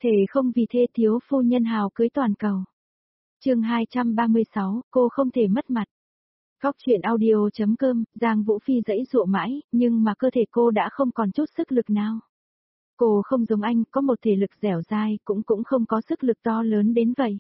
Thề không vì thê thiếu phu nhân hào cưới toàn cầu. Chương 236, cô không thể mất mặt. Góc truyện audio.com, Giang Vũ Phi giãy giụa mãi, nhưng mà cơ thể cô đã không còn chút sức lực nào. Cô không giống anh, có một thể lực dẻo dai, cũng không có sức lực to lớn đến vậy.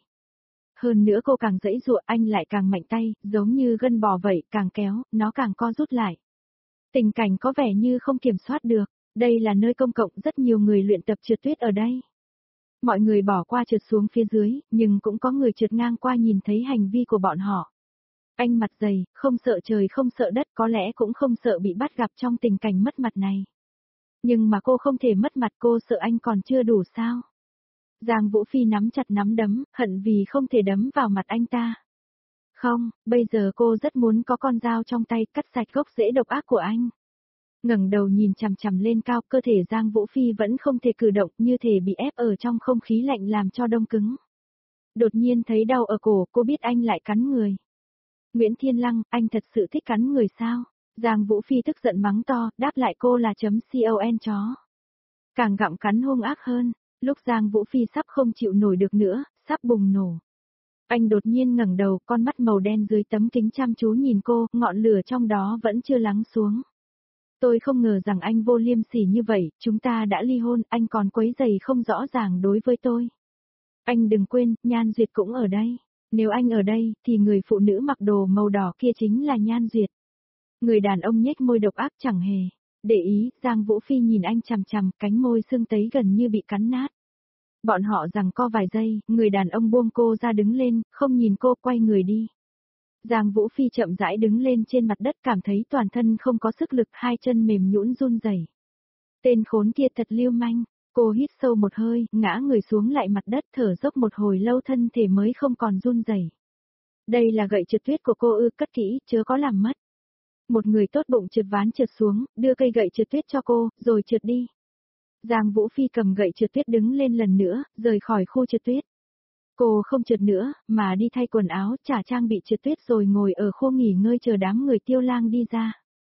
Hơn nữa cô càng giãy giụa, anh lại càng mạnh tay, giống như gân bò vậy, càng kéo, nó càng co rút lại. Tình cảnh có vẻ như không kiểm soát được, đây là nơi công cộng, rất nhiều người luyện tập trượt tuyết ở đây. Mọi người bỏ qua trượt xuống phía dưới, nhưng cũng có người trượt ngang qua nhìn thấy hành vi của bọn họ. Anh mặt dày, không sợ trời không sợ đất, có lẽ cũng không sợ bị bắt gặp trong tình cảnh mất mặt này. Nhưng mà cô không thể mất mặt, cô sợ anh còn chưa đủ sao? Giang Vũ Phi nắm chặt nắm đấm, hận vì không thể đấm vào mặt anh ta. Không, bây giờ cô rất muốn có con dao trong tay cắt sạch gốc rễ độc ác của anh. Ngẩng đầu nhìn chằm chằm lên cao, cơ thể Giang Vũ Phi vẫn không thể cử động, như thể bị ép ở trong không khí lạnh làm cho đông cứng. Đột nhiên thấy đau ở cổ, cô biết anh lại cắn người. Nguyễn Thiên Lăng, anh thật sự thích cắn người sao? Giang Vũ Phi tức giận mắng to, đáp lại cô là .con chó. Càng gặm cắn hung ác hơn, lúc Giang Vũ Phi sắp không chịu nổi được nữa, sắp bùng nổ. Anh đột nhiên ngẩng đầu, con mắt màu đen dưới tấm kính chăm chú nhìn cô, ngọn lửa trong đó vẫn chưa lắng xuống. Tôi không ngờ rằng anh vô liêm sỉ như vậy, chúng ta đã ly hôn, anh còn quấy rầy không rõ ràng đối với tôi. Anh đừng quên, Nhan Duyệt cũng ở đây. Nếu anh ở đây, thì người phụ nữ mặc đồ màu đỏ kia chính là Nhan Duyệt. Người đàn ông nhếch môi độc ác chẳng hề để ý, Giang Vũ Phi nhìn anh chằm chằm, cánh môi sưng tấy gần như bị cắn nát. Bọn họ giằng co vài giây, người đàn ông buông cô ra đứng lên, không nhìn cô, quay người đi. Giang Vũ Phi chậm rãi đứng lên trên mặt đất, cảm thấy toàn thân không có sức lực, hai chân mềm nhũn run rẩy. Tên khốn kia thật lưu manh, cô hít sâu một hơi, ngã người xuống lại mặt đất, thở dốc một hồi lâu thân thể mới không còn run rẩy. Đây là gậy trượt tuyết của cô ư? Cất kỹ, chớ có làm mất. Một người tốt bụng trượt ván trượt xuống, đưa cây gậy trượt tuyết cho cô, rồi trượt đi. Giang Vũ Phi cầm gậy trượt tuyết đứng lên lần nữa, rời khỏi khu trượt tuyết. Cô không trượt nữa, mà đi thay quần áo, trả trang bị trượt tuyết rồi ngồi ở khu nghỉ ngơi chờ đám người Tiêu Lang đi ra.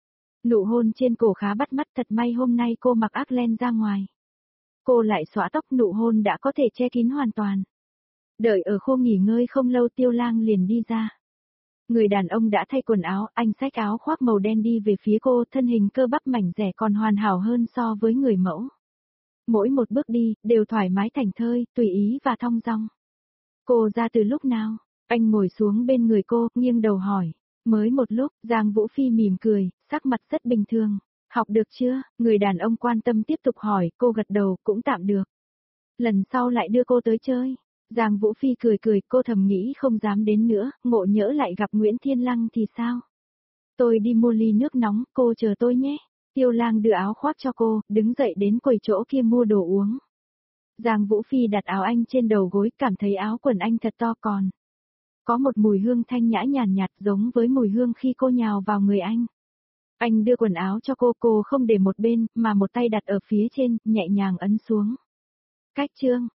Nụ hôn trên cổ khá bắt mắt, thật may hôm nay cô mặc ác len ra ngoài. Cô lại xõa tóc, nụ hôn đã có thể che kín hoàn toàn. Đợi ở khu nghỉ ngơi không lâu, Tiêu Lang liền đi ra. Người đàn ông đã thay quần áo, anh xách áo khoác màu đen đi về phía cô, thân hình cơ bắp mảnh dẻ còn hoàn hảo hơn so với người mẫu. Mỗi một bước đi, đều thoải mái thảnh thơi, tùy ý và thong dong. Cô ra từ lúc nào? Anh ngồi xuống bên người cô, nghiêng đầu hỏi. Mới một lúc, Giang Vũ Phi mỉm cười, sắc mặt rất bình thường. Học được chưa? Người đàn ông quan tâm tiếp tục hỏi, cô gật đầu, cũng tạm được. Lần sau lại đưa cô tới chơi. Giang Vũ Phi cười cười, cô thầm nghĩ không dám đến nữa, ngộ nhỡ lại gặp Nguyễn Thiên Lăng thì sao? Tôi đi mua ly nước nóng, cô chờ tôi nhé. Tiêu Lang đưa áo khoác cho cô, đứng dậy đến quầy chỗ kia mua đồ uống. Giang Vũ Phi đặt áo anh trên đầu gối, cảm thấy áo quần anh thật to còn. Có một mùi hương thanh nhã nhàn nhạt giống với mùi hương khi cô nhào vào người anh. Anh đưa quần áo cho cô không để một bên, mà một tay đặt ở phía trên, nhẹ nhàng ấn xuống. Cách chương.